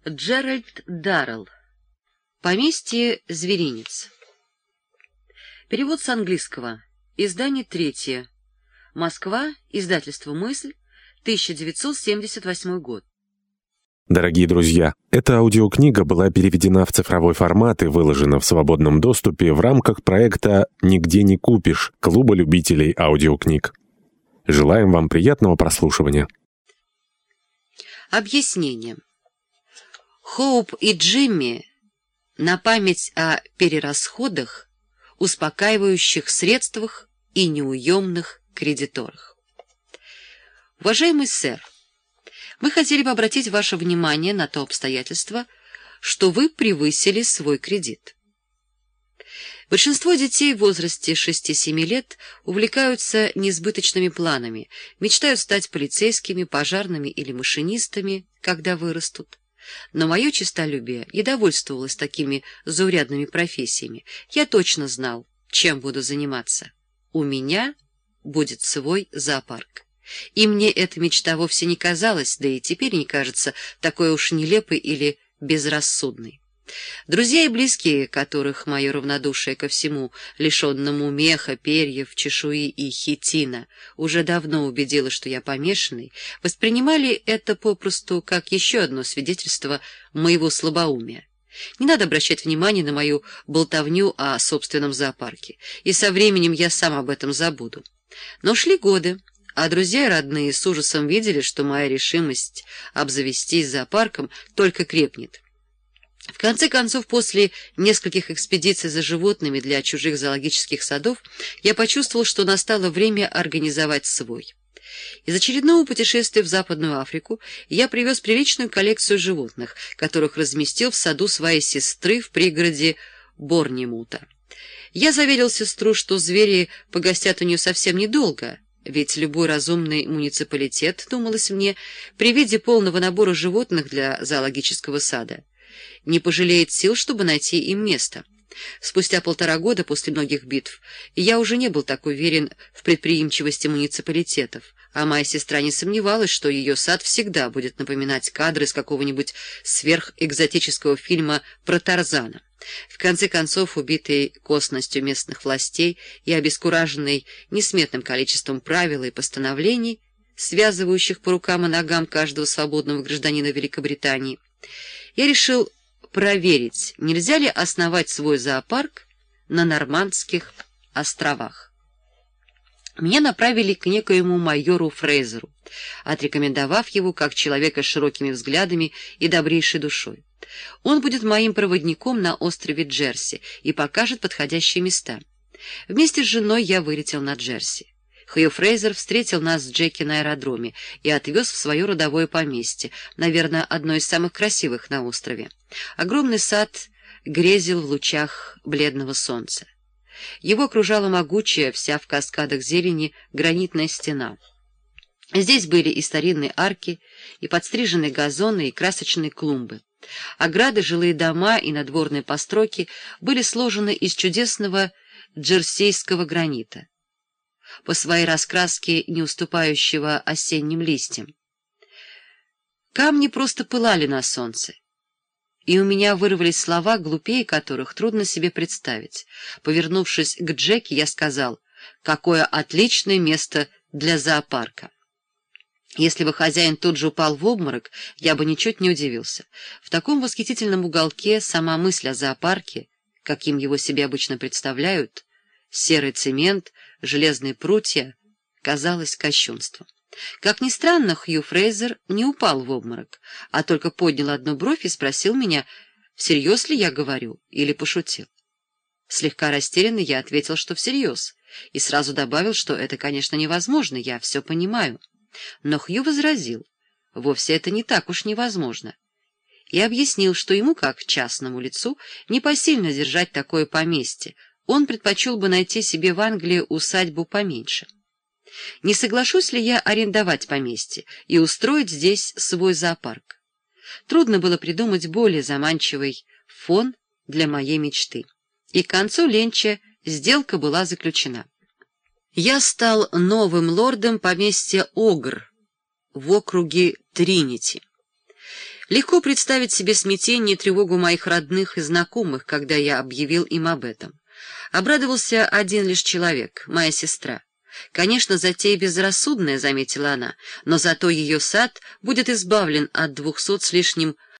Джеральд Даррелл. Поместье Зверинец. Перевод с английского. Издание третье. Москва. Издательство «Мысль», 1978 год. Дорогие друзья, эта аудиокнига была переведена в цифровой формат и выложена в свободном доступе в рамках проекта «Нигде не купишь» Клуба любителей аудиокниг. Желаем вам приятного прослушивания. Объяснение. Хоуп и Джимми на память о перерасходах, успокаивающих средствах и неуемных кредиторах. Уважаемый сэр, мы хотели бы обратить ваше внимание на то обстоятельство, что вы превысили свой кредит. Большинство детей в возрасте 6-7 лет увлекаются несбыточными планами, мечтают стать полицейскими, пожарными или машинистами, когда вырастут. Но мое честолюбие не довольствовалось такими заурядными профессиями. Я точно знал, чем буду заниматься. У меня будет свой зоопарк. И мне эта мечта вовсе не казалась, да и теперь не кажется такой уж нелепой или безрассудной. Друзья и близкие, которых мое равнодушие ко всему, лишенному меха, перьев, чешуи и хитина, уже давно убедило, что я помешанный, воспринимали это попросту как еще одно свидетельство моего слабоумия. Не надо обращать внимание на мою болтовню о собственном зоопарке, и со временем я сам об этом забуду. Но шли годы, а друзья и родные с ужасом видели, что моя решимость обзавестись зоопарком только крепнет. В конце концов, после нескольких экспедиций за животными для чужих зоологических садов, я почувствовал, что настало время организовать свой. Из очередного путешествия в Западную Африку я привез приличную коллекцию животных, которых разместил в саду своей сестры в пригороде Борнемута. Я заверил сестру, что звери погостят у нее совсем недолго, ведь любой разумный муниципалитет, думалось мне, при виде полного набора животных для зоологического сада не пожалеет сил, чтобы найти им место. Спустя 1,5 года после многих битв я уже не был так уверен в предприимчивости муниципалитетов, а моя сестра не сомневалась, что ее сад всегда будет напоминать кадры из какого-нибудь сверхэкзотического фильма про Тарзана. В конце концов, убитый косностью местных властей и обескураженный несметным количеством правил и постановлений, связывающих по рукам и ногам каждого свободного гражданина Великобритании, я решил проверить, нельзя ли основать свой зоопарк на Нормандских островах. Меня направили к некоему майору Фрейзеру, отрекомендовав его как человека с широкими взглядами и добрейшей душой. Он будет моим проводником на острове Джерси и покажет подходящие места. Вместе с женой я вылетел на Джерси. Хью Фрейзер встретил нас с Джеки на аэродроме и отвез в свое родовое поместье, наверное, одно из самых красивых на острове. Огромный сад грезил в лучах бледного солнца. Его окружала могучая, вся в каскадах зелени, гранитная стена. Здесь были и старинные арки, и подстриженные газоны, и красочные клумбы. Ограды, жилые дома и надворные постройки были сложены из чудесного джерсейского гранита, по своей раскраске не уступающего осенним листьям. Камни просто пылали на солнце, и у меня вырвались слова, глупее которых трудно себе представить. Повернувшись к Джеки, я сказал: «Какое отличное место для зоопарка!» Если бы хозяин тут же упал в обморок, я бы ничуть не удивился. В таком восхитительном уголке сама мысль о зоопарке, каким его себе обычно представляют, серый цемент, железные прутья, казалось кощунством. Как ни странно, Хью Фрейзер не упал в обморок, а только поднял одну бровь и спросил меня, всерьез ли я говорю или пошутил. Слегка растерянный я ответил, что всерьез, и сразу добавил, что это, конечно, невозможно, я все понимаю. Но Хью возразил, вовсе это не так уж невозможно, и объяснил, что ему, как частному лицу, непосильно держать такое поместье. Он предпочел бы найти себе в Англии усадьбу поменьше. Не соглашусь ли я арендовать поместье и устроить здесь свой зоопарк? Трудно было придумать более заманчивый фон для моей мечты. И к концу ленча сделка была заключена. Я стал новым лордом поместья Огр в округе Тринити. Легко представить себе смятение и тревогу моих родных и знакомых, когда я объявил им об этом. Обрадовался один лишь человек — моя сестра. «Конечно, затея безрассудная», — заметила она, — «но зато ее сад будет избавлен от 200 с лишним